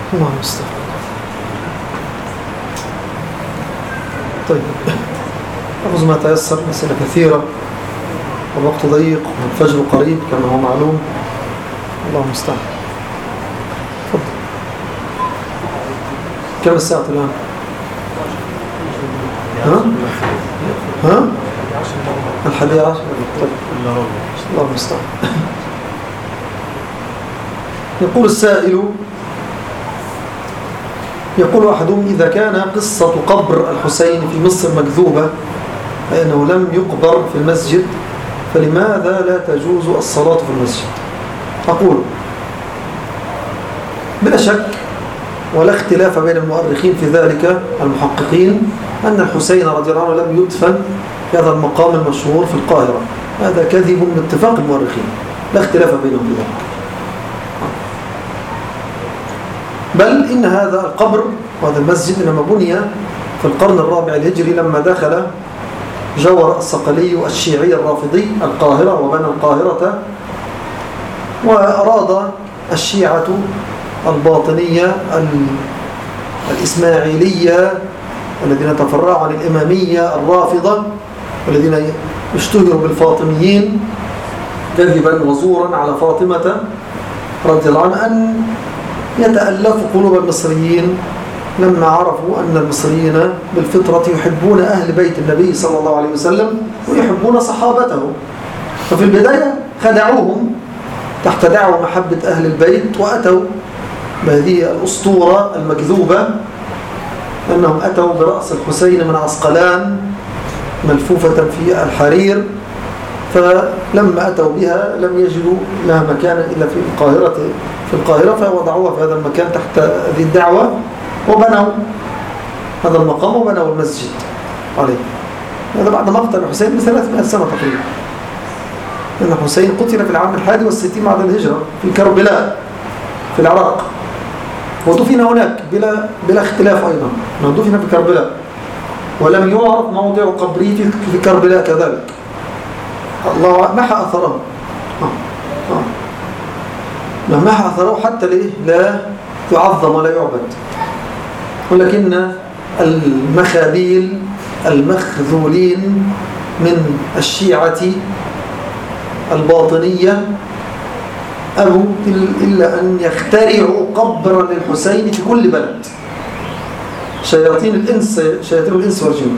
الله المستعان. طيب، أخذ ما تيسر، أسئلة كثيرة والوقت ضيق والفجر قريب كما هو معلوم. الله المستعان. تفضل. كم الساعة الآن؟ ها؟ 11:11. طيب. الله المستعان. يقول السائل، يقول أحدهم: إذا كان قصة قبر الحسين في مصر مكذوبة، أي أنه لم يقبر في المسجد، فلماذا لا تجوز الصلاة في المسجد؟ أقول: بلا شك ولا اختلاف بين المؤرخين في ذلك المحققين أن الحسين رضي الله عنه لم يدفن في هذا المقام المشهور في القاهرة. هذا كذب باتفاق المؤرخين، لا اختلاف بينهم في ذلك. بل إن هذا القبر وهذا المسجد إنما بني في القرن الرابع الهجري، لما دخل جور الصقلي الشيعي الرافضي القاهرة وبنى القاهرة، وأراد الشيعة الباطنية الإسماعيلية الذين تفرعوا عن الإمامية الرافضة والذين اشتهروا بالفاطميين كذبا وزورا على فاطمة رضي الله عنها، أن يتألفوا قلوب المصريين لما عرفوا أن المصريين بالفطرة يحبون أهل بيت النبي صلى الله عليه وسلم ويحبون صحابته. ففي البداية خدعوهم تحت دعوة محبة أهل البيت، وأتوا بهذه الأسطورة المكذوبة أنهم أتوا برأس الحسين من عسقلان ملفوفة في الحرير، فلما أتوا بها لم يجدوا لها مكانا إلا في القاهرة فوضعوها في هذا المكان تحت هذه الدعوة، وبنوا هذا المقام وبنوا المسجد عليه. هذا بعد مقتل الحسين ب300 سنة تقريبا، لأن الحسين قتل في العام 61 بعد الهجرة في كربلاء في العراق، ودفن هناك بلا اختلاف أيضا، دفن في كربلاء، ولم يعرف موضع قبره في كربلاء كذلك. الله محى أثره، محى أثره حتى لا يعظم ولا يعبد. ولكن المخابيل المخذولين من الشيعة الباطنية أبوا إلا أن يخترعوا قبرا للحسين في كل بلد، شياطين الإنس والجن،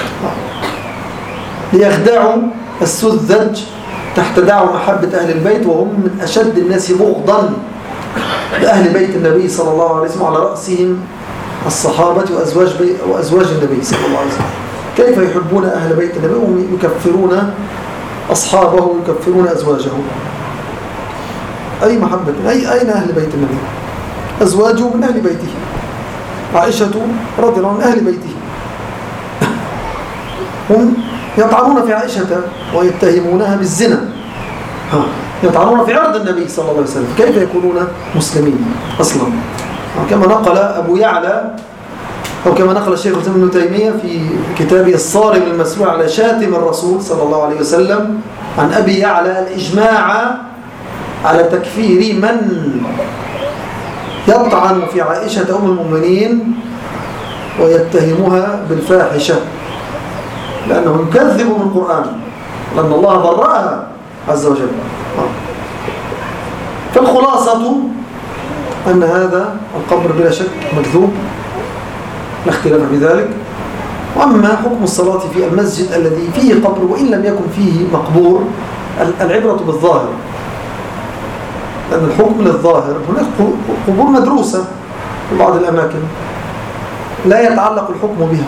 ليخدعوا السذج تحت دعوة محبة أهل البيت، وهم من أشد الناس بغضا لأهل بيت النبي صلى الله عليه وسلم، على رأسهم الصحابة وأزواج النبي صلى الله عليه وسلم. كيف يحبون أهل بيت النبي وهم يكفرون أصحابه ويكفرون أزواجه؟ أي محبة؟ أين أهل بيت النبي؟ أزواجه من أهل بيته، عائشة رضي الله عنها من أهل بيته، هم يطعنون في عائشة ويتهمونها بالزنا، يطعنون في عرض النبي صلى الله عليه وسلم. كيف يكونون مسلمين أصلا؟ كما نقل أبو يعلى أو كما نقل الشيخ ابن تيمية في كتابه الصارم المسلول على شاتم الرسول صلى الله عليه وسلم عن أبي يعلى الإجماع على تكفير من يطعن في عائشة أم المؤمنين ويتهمها بالفاحشة، لأنه يكذب بالقرآن، لأن الله برأها عز وجل. فالخلاصة أن هذا القبر بلا شك مكذوب، لا اختلاف في ذلك. وأما حكم الصلاة في المسجد الذي فيه قبر وإن لم يكن فيه مقبور، العبرة بالظاهر، لأن الحكم للظاهر. هناك قبور مدروسة في بعض الأماكن لا يتعلق الحكم بها.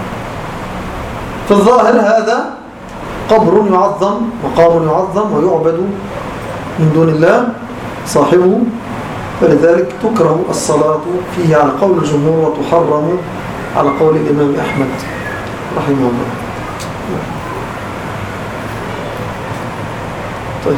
في الظاهر هذا قبر يعظم، مقام يعظم ويعبد من دون الله صاحبه، فلذلك تكره الصلاة فيه على قول الجمهور وتحرم على قول الإمام أحمد رحمه الله. طيب،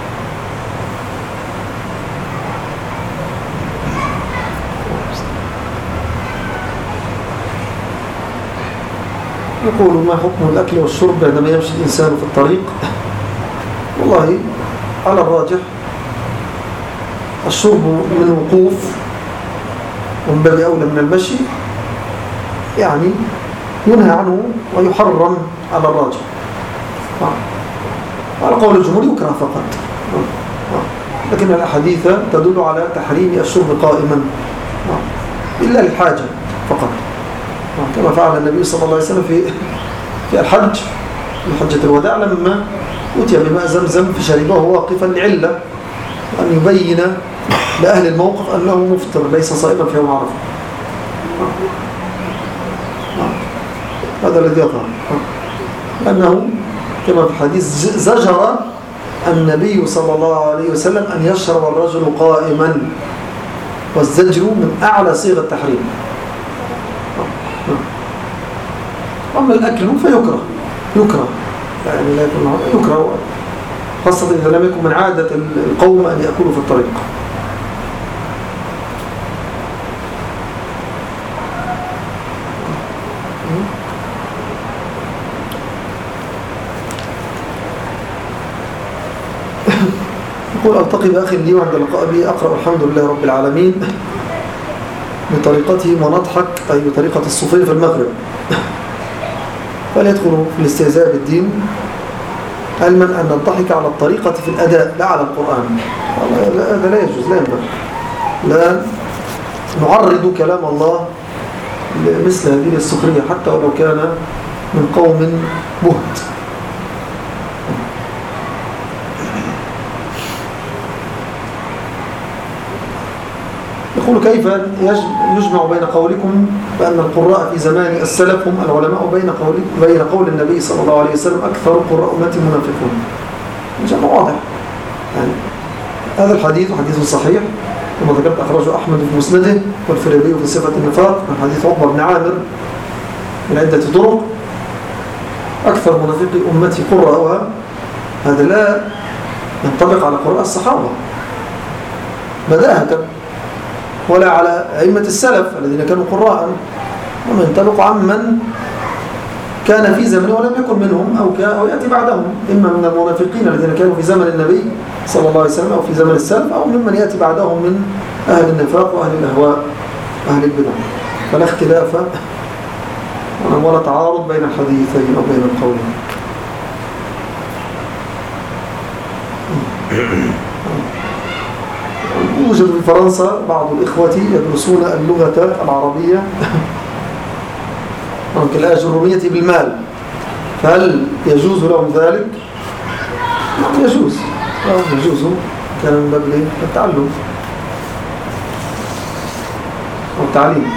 يقول: ما حكم الأكل والشرب عندما يمشي الإنسان في الطريق؟ والله على الراجح الشرب من وقوف ومن باب أولى من المشي يعني ينهى عنه ويحرم على الراجح. على قول الجمهور يكره فقط، لكن الأحاديث تدل على تحريم الشرب قائما إلا للحاجة فقط، كما فعل النبي صلى الله عليه وسلم في الحج، في حجة الوداع لما أتي بماء زمزم فشربه واقفا لعلة أن يبين لأهل الموقف أنه مفطر ليس صائما في يوم عرفة. هذا الذي يظهر، أنه كما في الحديث زجر النبي صلى الله عليه وسلم أن يشرب الرجل قائما، والزجر من أعلى صيغ التحريم. أما الأكل فيكره يعني لا يكره، خاصة إذا لم يكن من عادة القوم أن يأكلوا في الطريق. يقول ألتقي بأخي لي وعند اللقاء به أقرأ الحمد لله رب العالمين بطريقتهم ونضحك، أي بطريقة الصوفية في المغرب، فليدخلوا في الاستهزاء بالدين، علما أن الضحك على الطريقة في الأداء لا على القرآن. هذا لا يجوز، لا ينبغي، لا نعرض كلام الله لمثل هذه السخرية حتى ولو كان من قوم بهت. يقول كيف يجمع بين قولكم بأن القراء في زمان السلف هم العلماء بين قول النبي صلى الله عليه وسلم أكثر قراء أمتي منافقون؟ الجمع واضح يعني. هذا الحديث حديث صحيح كما ذكرت، أخرجه أحمد في مسنده والفريابي في صفة النفاق من حديث عقبة بن عامر من عدة طرق. أكثر منافقي أمتي قراءها، هذا لا ينطبق على قراء الصحابة بداهة ولا على أئمة السلف الذين كانوا قراء، وما ينطبق عمن كان في زمنه ولم يكن منهم أو يأتي بعدهم، إما من المنافقين الذين كانوا في زمن النبي صلى الله عليه وسلم أو في زمن السلف، أو ممن يأتي بعدهم من أهل النفاق وأهل الأهواء أهل البدع. فلا اختلاف ولا تعارض بين الحديثين أو بين القولين. يوجد في فرنسا بعض الإخوة يدرسون اللغة العربية كالآجرومية بالمال، فهل يجوز لهم ذلك؟ يجوز، كان من باب التعلم أو التعليم.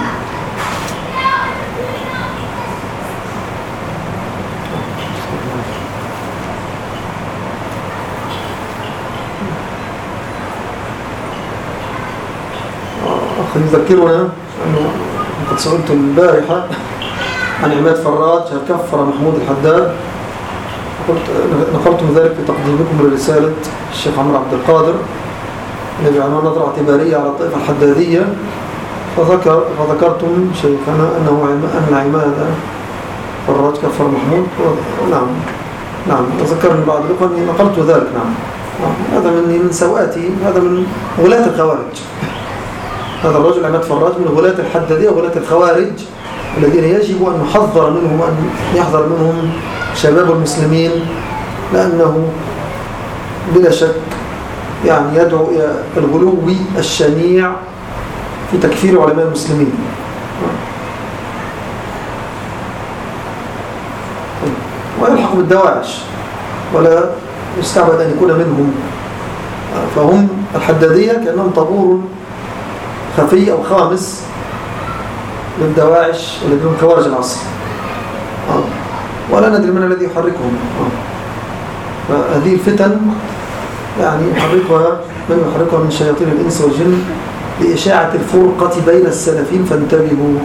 يذكرنا أنه قد سئلت البارحة عن عماد فراج هل كفر محمود الحداد، قلت نقلتم ذلك في تقديمكم لرسالة الشيخ عمرو عبد القادر الذي بعنوان نظرة اعتبارية على الطائفة الحدادية، فذكرتم شيخنا أن عماد فراج كفر محمود. نعم تذكرني بعض الإخوة أني نقلت ذلك. نعم هذا من سوءاتي، هذا من غلاة الخوارج. هذا الرجل عماد فراج من غلاة الحدادية وغلاة الخوارج الذين يجب أن نحذر منهم وأن يحذر منهم شباب المسلمين، لأنه بلا شك يعني يدعو إلى الغلو الشنيع في تكفير علماء المسلمين. ويلحق بالدواعش ولا يستعبد أن يكون منهم، فهم الحدادية كأنهم طابور خفي أو خامس للدواعش الذين هم خوارج العصر، ولا ندري من الذي يحركهم. فهذه الفتن يعني من يحركها من شياطين الإنس والجن لإشاعة الفرقة بين السلفين، فانتبهوا.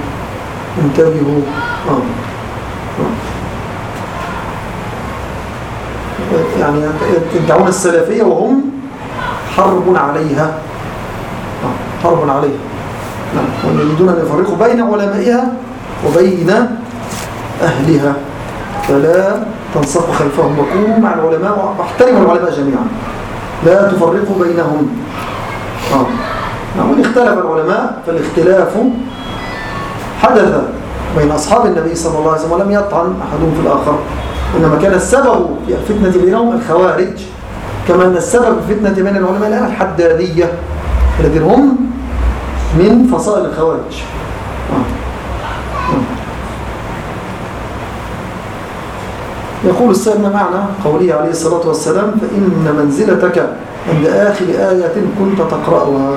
يعني يدعون السلفية وهم حرب عليها. هم يريدون أن يفرقوا بين علمائها وبين أهلها، فلا تنسقوا خلفهم وكونوا مع العلماء واحترموا العلماء جميعا، لا تفرقوا بينهم. وإن اختلف العلماء فالاختلاف حدث بين أصحاب النبي صلى الله عليه وسلم ولم يطعن أحدهم في الآخر، إنما كان السبب في الفتنة بينهم الخوارج، كما أن السبب في الفتنة بين العلماء الآن الحدادية الذين هم من فصائل الخوارج. يقول السائل ما معنى قوله عليه الصلاة والسلام فإن منزلتك عند آخر آية كنت تقرأها؟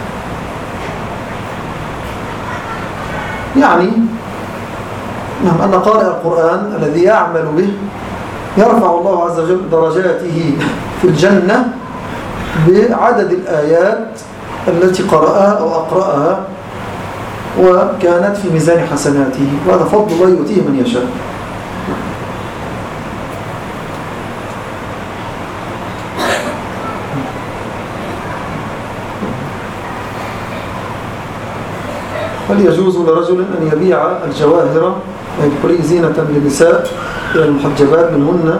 يعني أن قارئ القرآن الذي يعمل به يرفع الله عز وجل درجاته في الجنة بعدد الآيات التي قرأها أو أقرأها وكانت في ميزان حسناته، وهذا فضل الله يؤتيه من يشاء. هل يجوز لرجل أن يبيع الجواهر ويبقي زينة للنساء إلى المحجبات منهن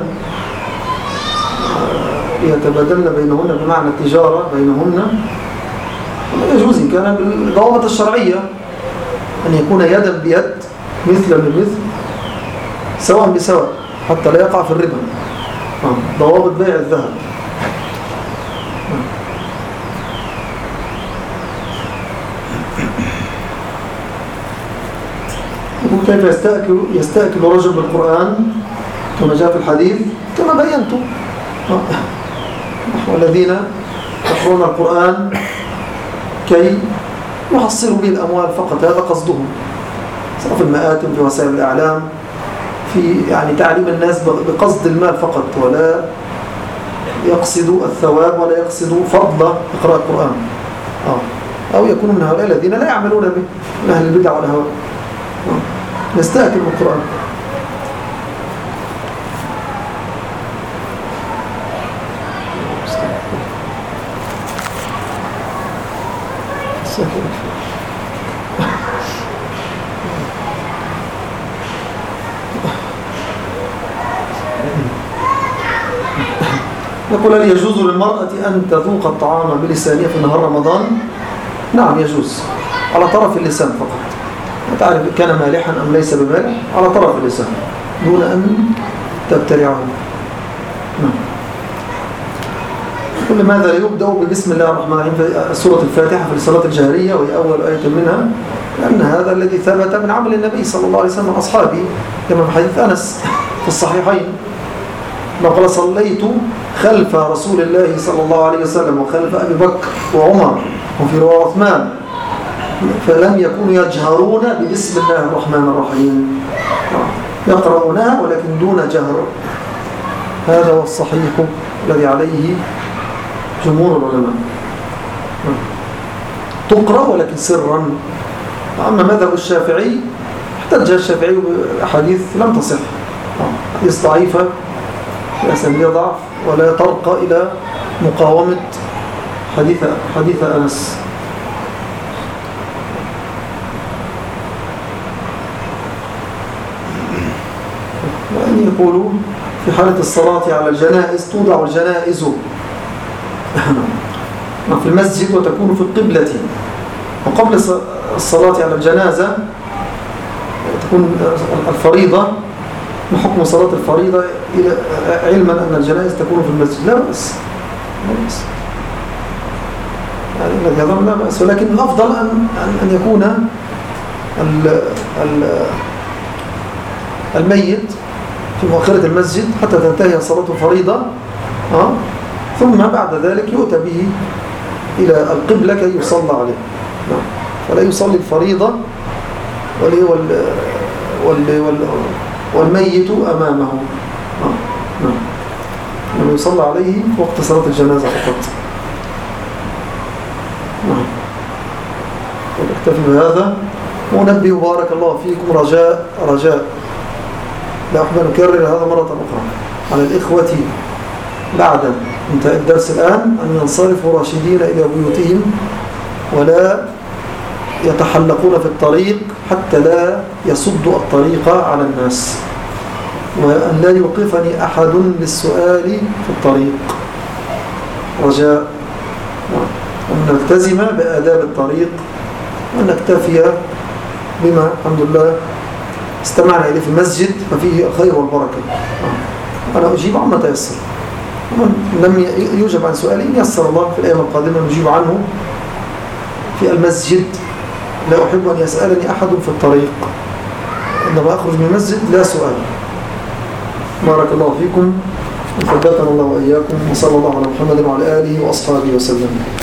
يتبادلن بينهن بمعنى التجارة بينهن؟ يجوز إن كان بالضوابط الشرعية، أن يكون يدا بيد مثلا بمثل سواء بسواء حتى لا يقع في الربا. ضوابط بيع الذهب. كيف يستأكل رجل بالقرآن كما جاء في الحديث كما بينت، والذين يقرؤون القرآن كي يحصلوا به الأموال فقط، هذا قصدهم، سواء في المآتم في وسائل الإعلام في يعني تعليم الناس بقصد المال فقط، ولا يقصدوا الثواب ولا يقصدوا فضل إقراء القرآن. أو يكونوا من هؤلاء الذين لا يعملون به من أهل البدع والهوى، يستأكل القرآن. يقول هل يجوز للمرأة أن تذوق الطعام بلسانها في نهار رمضان؟ نعم يجوز، على طرف اللسان فقط، تعرف كان مالحا أم ليس بمالح، على طرف اللسان دون أن تبتلعه. كل ماذا يبدأ ببسم الله الرحمن الرحيم في سورة الفاتحة في الصلاة الجهرية وهي أول آية منها، لأن هذا الذي ثبت من عمل النبي صلى الله عليه وسلم وأصحابه، كما في حديث أنس في الصحيحين قال صليت خلف رسول الله صلى الله عليه وسلم وخلف أبي بكر وعمر وفي رواية عثمان فلم يكونوا يجهرون ببسم الله الرحمن الرحيم، يقرؤونها ولكن دون جهر. هذا هو الصحيح الذي عليه جمهور العلماء، تقرأ ولكن سرا. أما مذهب الشافعي احتج الشافعي بأحاديث لم تصح، حديث ضعيفة بأسانيد ضعف ولا ترقى إلى مقاومة حديث أنس. وأن يقولوا في حالة الصلاة على الجنائز توضع الجنائز في المسجد وتكون في القبلة، وقبل الصلاة على الجنازة تكون الفريضة بحكم صلاة الفريضة علما أن الجنائز تكون في المسجد، لا بأس يعني هذا لا بأس، ولكن الأفضل أن يكون الميت في مؤخرة المسجد حتى تنتهي صلاة الفريضة، ثم بعد ذلك يؤتى به إلى القبلة كي يصلى عليه، فلا يصلي الفريضة والميت أمامه، لما يصلى عليه في وقت صلاة الجنازة فقط. ونكتفي بهذا وننبه بارك الله فيكم رجاء لا أحب أن أكرر هذا مرة أخرى على الإخوة بعد انتهاء الدرس الآن أن ينصرفوا راشدين إلى بيوتهم ولا يتحلقون في الطريق حتى لا يصدوا الطريق على الناس، وأن لا يوقفني أحد للسؤال في الطريق رجاء. وأن نلتزم بآداب الطريق وأن نكتفي بما الحمد لله استمعنا إليه في المسجد ففيه الخير والبركة. أنا أجيب عما تيسر، ومن لم يوجب عن سؤالي يسر الله في الأيام القادمة نجيب عنه في المسجد. لا أحب أن يسألني أحد في الطريق، عندما أخرج من المسجد لا سؤال. بارك الله فيكم وثبتنا الله وإياكم، وصلى الله على محمد وعلى آله وأصحابه وسلم.